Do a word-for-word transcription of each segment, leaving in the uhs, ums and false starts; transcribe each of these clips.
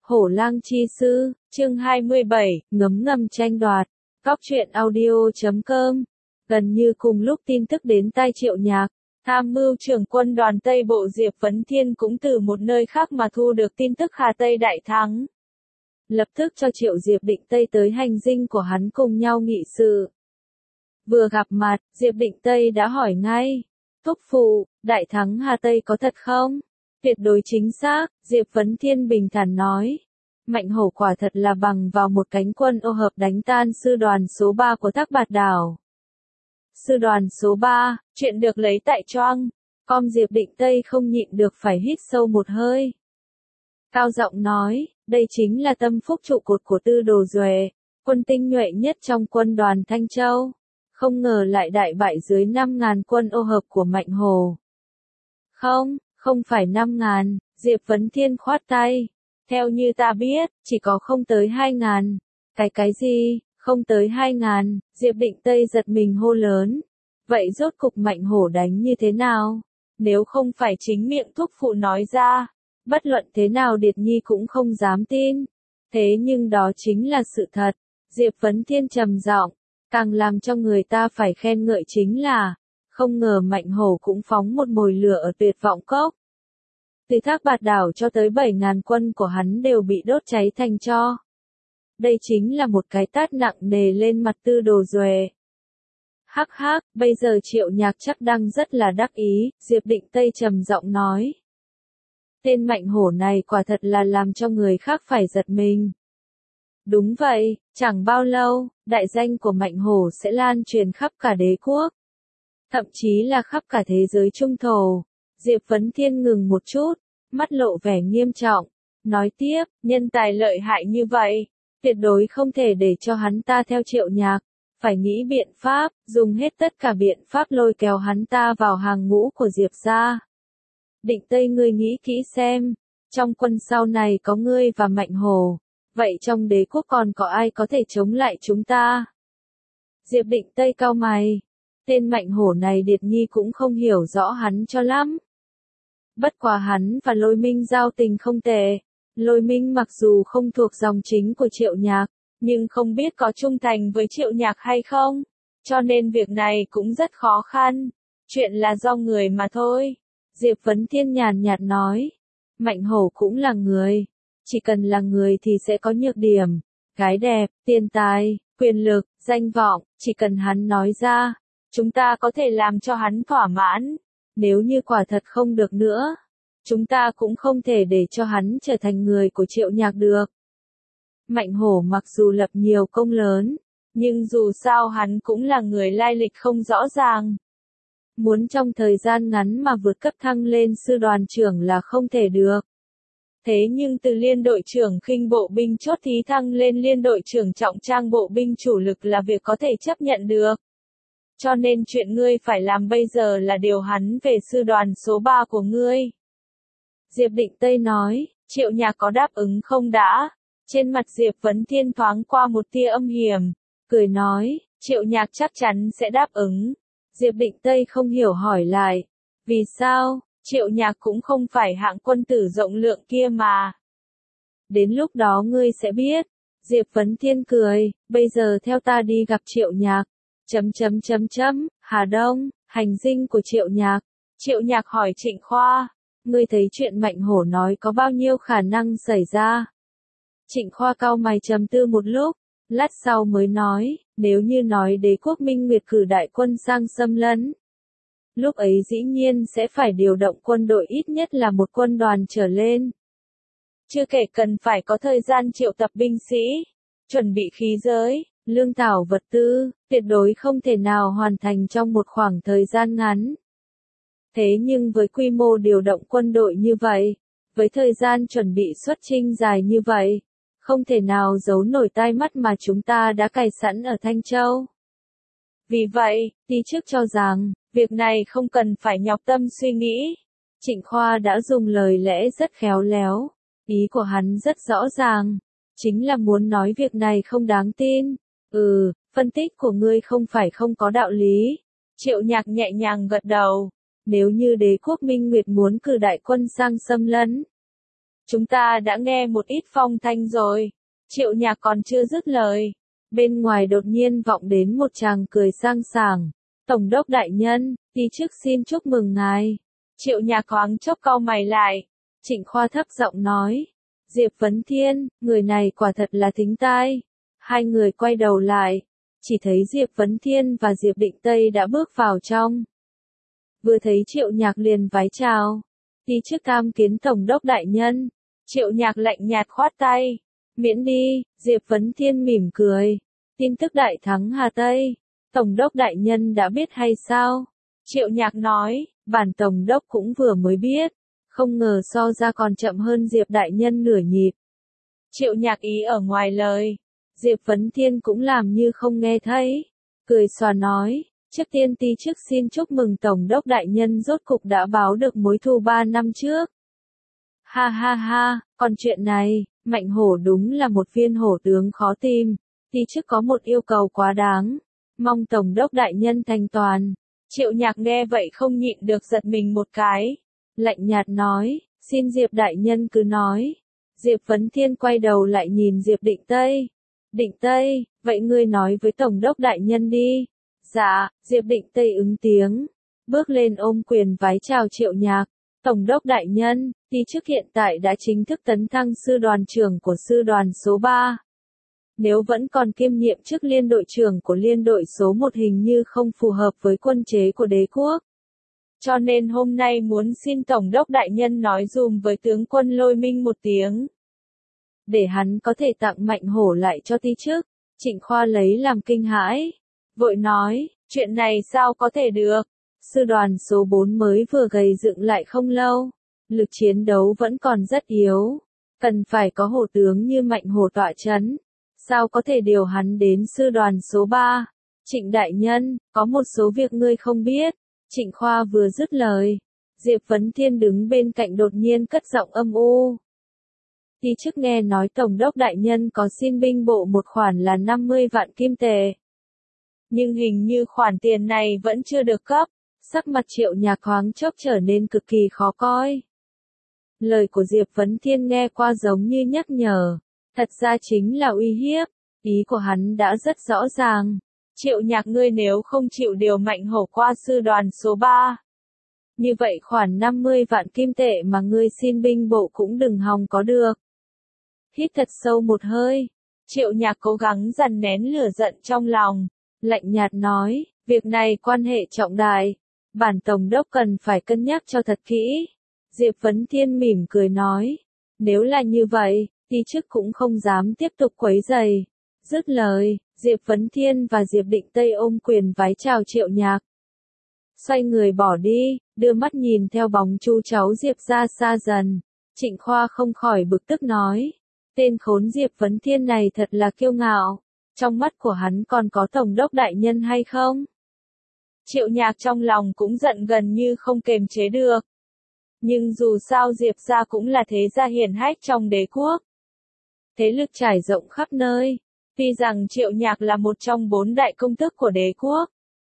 Hổ lang chi sư, chương hai mươi bảy, ngấm ngầm tranh đoạt. Góc truyện audio chấm com. Gần như cùng lúc tin tức đến tai Triệu Nhạc, tham mưu trưởng quân đoàn Tây Bộ Diệp Vấn Thiên cũng từ một nơi khác mà thu được tin tức Hà Tây đại thắng. Lập tức cho Triệu Diệp Định Tây tới hành dinh của hắn cùng nhau nghị sự. Vừa gặp mặt, Diệp Định Tây đã hỏi ngay. Thúc phụ, đại thắng Hà Tây có thật không? Tuyệt đối chính xác, Diệp Vấn Thiên bình thản nói. Mạnh Hổ quả thật là bằng vào một cánh quân ô hợp đánh tan sư đoàn số ba của Thác Bạt Đảo. Sư đoàn số ba, chuyện được lấy tại Choang. Com Diệp Định Tây không nhịn được phải hít sâu một hơi. Cao giọng nói, đây chính là tâm phúc trụ cột của Tư Đồ Duệ, quân tinh nhuệ nhất trong quân đoàn Thanh Châu. Không ngờ lại đại bại dưới năm ngàn quân ô hợp của Mạnh Hổ. Không, không phải năm ngàn, Diệp Vấn Thiên khoát tay. Theo như ta biết, chỉ có không tới hai ngàn. Cái cái gì, không tới hai ngàn, Diệp Định Tây giật mình hô lớn. Vậy rốt cục Mạnh Hổ đánh như thế nào? Nếu không phải chính miệng thúc phụ nói ra, bất luận thế nào Điệt Nhi cũng không dám tin. Thế nhưng đó chính là sự thật. Diệp Vấn Thiên trầm giọng, càng làm cho người ta phải khen ngợi chính là, không ngờ Mạnh Hổ cũng phóng một mồi lửa ở Tuyệt Vọng Cốc. Từ Thác Bạt Đảo cho tới bảy ngàn quân của hắn đều bị đốt cháy thành tro. Đây chính là một cái tát nặng nề lên mặt Tư Đồ Duệ. Hắc hắc, bây giờ Triệu Nhạc chắc đang rất là đắc ý, Diệp Định Tây trầm giọng nói. Tên Mạnh Hổ này quả thật là làm cho người khác phải giật mình. Đúng vậy, chẳng bao lâu, đại danh của Mạnh Hổ sẽ lan truyền khắp cả đế quốc. Thậm chí là khắp cả thế giới trung thổ. Diệp Vấn Thiên ngừng một chút, mắt lộ vẻ nghiêm trọng, nói tiếp, nhân tài lợi hại như vậy, tuyệt đối không thể để cho hắn ta theo Triệu Nhạc, phải nghĩ biện pháp, dùng hết tất cả biện pháp lôi kéo hắn ta vào hàng ngũ của Diệp gia. Định Tây ngươi nghĩ kỹ xem, trong quân sau này có ngươi và Mạnh Hổ, vậy trong đế quốc còn có ai có thể chống lại chúng ta? Diệp Định Tây cau mày, tên Mạnh Hổ này Điệt Nhi cũng không hiểu rõ hắn cho lắm. Bất quá hắn và Lôi Minh giao tình không tệ. Lôi Minh mặc dù không thuộc dòng chính của Triệu Nhạc, nhưng không biết có trung thành với Triệu Nhạc hay không. Cho nên việc này cũng rất khó khăn. Chuyện là do người mà thôi. Diệp Vấn Thiên nhàn nhạt nói. Mạnh Hổ cũng là người. Chỉ cần là người thì sẽ có nhược điểm. Gái đẹp, tiền tài, quyền lực, danh vọng, chỉ cần hắn nói ra, chúng ta có thể làm cho hắn thỏa mãn. Nếu như quả thật không được nữa, chúng ta cũng không thể để cho hắn trở thành người của Triệu Nhạc được. Mạnh Hổ mặc dù lập nhiều công lớn, nhưng dù sao hắn cũng là người lai lịch không rõ ràng. Muốn trong thời gian ngắn mà vượt cấp thăng lên sư đoàn trưởng là không thể được. Thế nhưng từ liên đội trưởng khinh bộ binh chốt thí thăng lên liên đội trưởng trọng trang bộ binh chủ lực là việc có thể chấp nhận được. Cho nên chuyện ngươi phải làm bây giờ là điều hắn về sư đoàn số ba của ngươi. Diệp Định Tây nói, Triệu Nhạc có đáp ứng không đã? Trên mặt Diệp Vấn Thiên thoáng qua một tia âm hiểm, cười nói, Triệu Nhạc chắc chắn sẽ đáp ứng. Diệp Định Tây không hiểu hỏi lại, vì sao, Triệu Nhạc cũng không phải hạng quân tử rộng lượng kia mà. Đến lúc đó ngươi sẽ biết. Diệp Vấn Thiên cười, bây giờ theo ta đi gặp Triệu Nhạc. Chấm chấm chấm chấm, Hà Đông, hành dinh của Triệu Nhạc. Triệu Nhạc hỏi Trịnh Khoa, ngươi thấy chuyện Mạnh Hổ nói có bao nhiêu khả năng xảy ra? Trịnh Khoa cau mày trầm tư một lúc, lát sau mới nói, nếu như nói đế quốc Minh Nguyệt cử đại quân sang xâm lấn. Lúc ấy dĩ nhiên sẽ phải điều động quân đội ít nhất là một quân đoàn trở lên. Chưa kể cần phải có thời gian triệu tập binh sĩ, chuẩn bị khí giới, lương thảo vật tư, tuyệt đối không thể nào hoàn thành trong một khoảng thời gian ngắn. Thế nhưng với quy mô điều động quân đội như vậy, với thời gian chuẩn bị xuất chinh dài như vậy, không thể nào giấu nổi tai mắt mà chúng ta đã cài sẵn ở Thanh Châu. Vì vậy, đi trước cho rằng, việc này không cần phải nhọc tâm suy nghĩ. Trịnh Khoa đã dùng lời lẽ rất khéo léo, ý của hắn rất rõ ràng, chính là muốn nói việc này không đáng tin. Ừ, phân tích của ngươi không phải không có đạo lý. Triệu Nhạc nhẹ nhàng gật đầu. Nếu như đế quốc Minh Nguyệt muốn cử đại quân sang xâm lấn, Chúng ta đã nghe một ít phong thanh rồi. Triệu Nhạc còn chưa dứt lời. Bên ngoài đột nhiên vọng đến một chàng cười sang sảng. Tổng đốc đại nhân, đi trước xin chúc mừng ngài. Triệu Nhạc thoáng chốc cau mày lại. Trịnh Khoa thấp giọng nói. Diệp Vấn Thiên, người này quả thật là thính tai. Hai người quay đầu lại. Chỉ thấy Diệp Vấn Thiên và Diệp Định Tây đã bước vào trong. Vừa thấy Triệu Nhạc liền vái chào. Đi trước tham kiến Tổng đốc đại nhân. Triệu Nhạc lạnh nhạt khoát tay. Miễn đi, Diệp Vấn Thiên mỉm cười. Tin tức đại thắng Hà Tây. Tổng đốc đại nhân đã biết hay sao? Triệu Nhạc nói, bản Tổng đốc cũng vừa mới biết. Không ngờ so ra còn chậm hơn Diệp đại nhân nửa nhịp. Triệu Nhạc ý ở ngoài lời. Diệp Vấn Thiên cũng làm như không nghe thấy. Cười xòa nói, trước tiên ti trước xin chúc mừng Tổng đốc đại nhân rốt cục đã báo được mối thù ba năm trước. Ha ha ha, còn chuyện này, Mạnh Hổ đúng là một viên hổ tướng khó tìm. Ti trước có một yêu cầu quá đáng. Mong Tổng đốc đại nhân thành toàn. Triệu Nhạc nghe vậy không nhịn được giật mình một cái. Lạnh nhạt nói, xin Diệp đại nhân cứ nói. Diệp Vấn Thiên quay đầu lại nhìn Diệp Định Tây. Định Tây, vậy ngươi nói với Tổng đốc đại nhân đi. Dạ, Diệp Định Tây ứng tiếng. Bước lên ôm quyền vái chào Triệu Nhạc. Tổng đốc đại nhân, ti chức hiện tại đã chính thức tấn thăng sư đoàn trưởng của sư đoàn số ba. Nếu vẫn còn kiêm nhiệm chức liên đội trưởng của liên đội số một hình như không phù hợp với quân chế của đế quốc. Cho nên hôm nay muốn xin Tổng đốc đại nhân nói dùm với tướng quân Lôi Minh một tiếng. Để hắn có thể tặng Mạnh Hổ lại cho ti chức. Trịnh Khoa lấy làm kinh hãi. Vội nói, chuyện này sao có thể được. Sư đoàn số bốn mới vừa gầy dựng lại không lâu. Lực chiến đấu vẫn còn rất yếu. Cần phải có hổ tướng như Mạnh Hổ tọa chấn. Sao có thể điều hắn đến sư đoàn số ba? Trịnh đại nhân, có một số việc ngươi không biết. Trịnh Khoa vừa dứt lời. Diệp Vấn Thiên đứng bên cạnh đột nhiên cất giọng âm u. Ti chức nghe nói Tổng đốc đại nhân có xin binh bộ một khoản là năm mươi vạn kim tệ. Nhưng hình như khoản tiền này vẫn chưa được cấp. Sắc mặt Triệu Nhạc thoáng chốc trở nên cực kỳ khó coi. Lời của Diệp Vấn Thiên nghe qua giống như nhắc nhở. Thật ra chính là uy hiếp. Ý của hắn đã rất rõ ràng. Triệu Nhạc ngươi nếu không chịu điều Mạnh Hổ qua sư đoàn số ba. Như vậy khoản năm mươi vạn kim tệ mà ngươi xin binh bộ cũng đừng hòng có được. Hít thật sâu một hơi. Triệu Nhạc cố gắng dằn nén lửa giận trong lòng. Lạnh nhạt nói, việc này quan hệ trọng đại. Bản Tổng đốc cần phải cân nhắc cho thật kỹ. Diệp Vấn Thiên mỉm cười nói. Nếu là như vậy, ti chức cũng không dám tiếp tục quấy rầy. Dứt lời, Diệp Vấn Thiên và Diệp Định Tây ôm quyền vái chào Triệu Nhạc. Xoay người bỏ đi, đưa mắt nhìn theo bóng chu cháu Diệp ra xa dần. Trịnh Khoa không khỏi bực tức nói. Tên khốn Diệp Vấn Thiên này thật là kiêu ngạo. Trong mắt của hắn còn có Tổng đốc đại nhân hay không? Triệu Nhạc trong lòng cũng giận gần như không kềm chế được. Nhưng dù sao Diệp gia cũng là thế gia hiển hách trong đế quốc. Thế lực trải rộng khắp nơi. Tuy rằng Triệu Nhạc là một trong bốn đại công tước của đế quốc.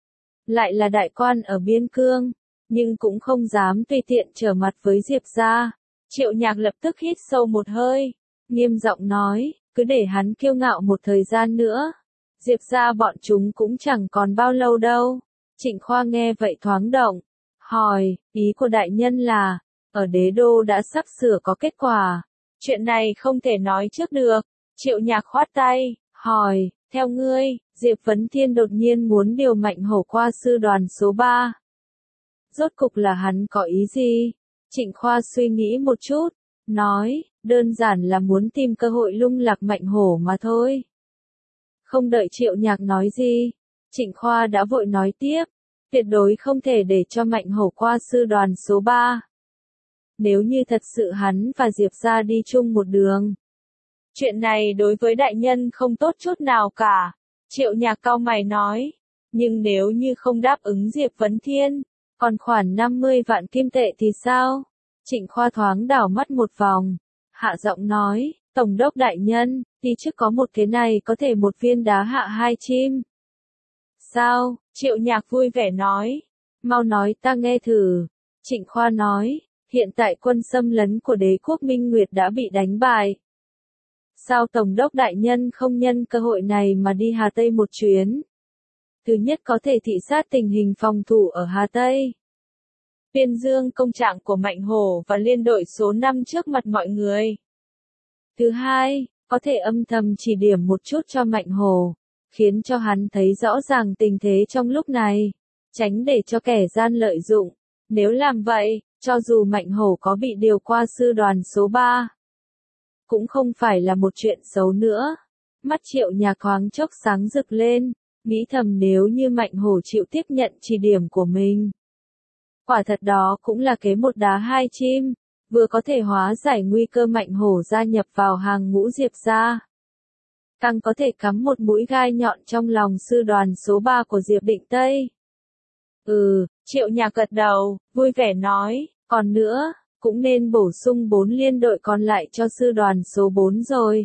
Lại là đại quan ở biên cương. Nhưng cũng không dám tùy tiện trở mặt với Diệp gia. Triệu Nhạc lập tức hít sâu một hơi. Nghiêm giọng nói, cứ để hắn kiêu ngạo một thời gian nữa. Diệp gia bọn chúng cũng chẳng còn bao lâu đâu. Trịnh Khoa nghe vậy thoáng động. Hỏi, ý của đại nhân là, ở đế đô đã sắp sửa có kết quả. Chuyện này không thể nói trước được. Triệu Nhạc khoát tay, hỏi, theo ngươi, Diệp Vấn Thiên đột nhiên muốn điều Mạnh Hổ qua sư đoàn số ba. Rốt cục là hắn có ý gì? Trịnh Khoa suy nghĩ một chút, nói, đơn giản là muốn tìm cơ hội lung lạc Mạnh Hổ mà thôi. Không đợi Triệu Nhạc nói gì, Trịnh Khoa đã vội nói tiếp, tuyệt đối không thể để cho Mạnh Hổ qua sư đoàn số ba. Nếu như thật sự hắn và Diệp gia đi chung một đường. Chuyện này đối với đại nhân không tốt chút nào cả. Triệu Nhạc cau mày nói. Nhưng nếu như không đáp ứng Diệp Vấn Thiên, còn khoản năm mươi vạn kim tệ thì sao? Trịnh Khoa thoáng đảo mắt một vòng. Hạ giọng nói, Tổng đốc đại nhân, đi trước có một cái này có thể một viên đá hạ hai chim. Sao? Triệu Nhạc vui vẻ nói. Mau nói ta nghe thử. Trịnh Khoa nói, Hiện tại quân xâm lấn của đế quốc Minh Nguyệt đã bị đánh bại. Sao Tổng đốc đại nhân không nhân cơ hội này mà đi Hà Tây một chuyến? Thứ nhất có thể thị sát tình hình phòng thủ ở Hà Tây. Tuyên dương công trạng của Mạnh Hổ và liên đội số năm trước mặt mọi người. Thứ hai, có thể âm thầm chỉ điểm một chút cho Mạnh Hổ, khiến cho hắn thấy rõ ràng tình thế trong lúc này, tránh để cho kẻ gian lợi dụng. Nếu làm vậy, cho dù Mạnh Hổ có bị điều qua sư đoàn số ba, cũng không phải là một chuyện xấu nữa. Mắt Triệu Nhạc thoáng chốc sáng rực lên, nghĩ thầm nếu như Mạnh Hổ chịu tiếp nhận chỉ điểm của mình. Quả thật đó cũng là kế một đá hai chim, vừa có thể hóa giải nguy cơ Mạnh Hổ gia nhập vào hàng ngũ Diệp gia, càng có thể cắm một mũi gai nhọn trong lòng sư đoàn số ba của Diệp Định Tây. Ừ, Triệu Nhạc gật đầu, vui vẻ nói, còn nữa, cũng nên bổ sung bốn liên đội còn lại cho sư đoàn số bốn rồi.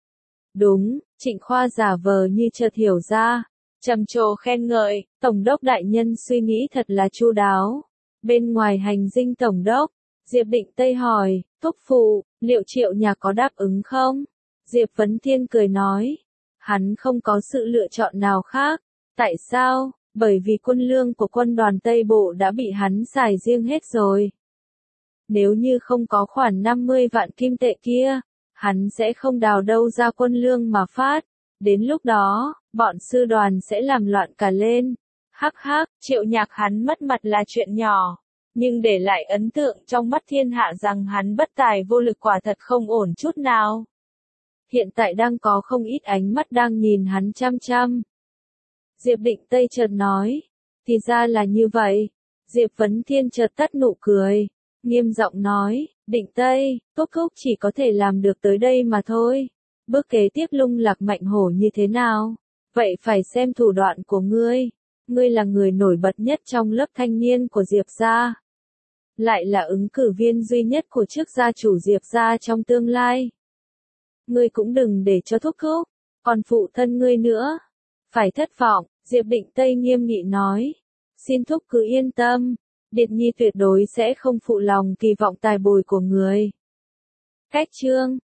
Đúng, Trịnh Khoa giả vờ như chợt hiểu ra, trầm trồ khen ngợi, Tổng đốc đại nhân suy nghĩ thật là chu đáo. Bên ngoài hành dinh Tổng đốc, Diệp Định Tây hỏi, thúc phụ, liệu Triệu Nhạc có đáp ứng không? Diệp Vấn Thiên cười nói, hắn không có sự lựa chọn nào khác. Tại sao? Bởi vì quân lương của quân đoàn Tây Bộ đã bị hắn xài riêng hết rồi. Nếu như không có khoản năm mươi vạn kim tệ kia, hắn sẽ không đào đâu ra quân lương mà phát. Đến lúc đó, bọn sư đoàn sẽ làm loạn cả lên. Hắc hắc, Triệu Nhạc hắn mất mặt là chuyện nhỏ, nhưng để lại ấn tượng trong mắt thiên hạ rằng hắn bất tài vô lực quả thật không ổn chút nào. Hiện tại đang có không ít ánh mắt đang nhìn hắn chăm chăm. Diệp Định Tây chợt nói, thì ra là như vậy. Diệp Vấn Thiên chợt tắt nụ cười, nghiêm giọng nói, Định Tây, Thúc Thúc chỉ có thể làm được tới đây mà thôi. Bước kế tiếp lung lạc Mạnh Hổ như thế nào? Vậy phải xem thủ đoạn của ngươi. Ngươi là người nổi bật nhất trong lớp thanh niên của Diệp gia, lại là ứng cử viên duy nhất của chức gia chủ Diệp gia trong tương lai. Ngươi cũng đừng để cho Thúc Thúc, còn phụ thân ngươi nữa, phải thất vọng. Diệp Định Tây nghiêm nghị nói, xin Thúc cứ yên tâm, Điệt Nhi tuyệt đối sẽ không phụ lòng kỳ vọng tài bồi của người. Cách chương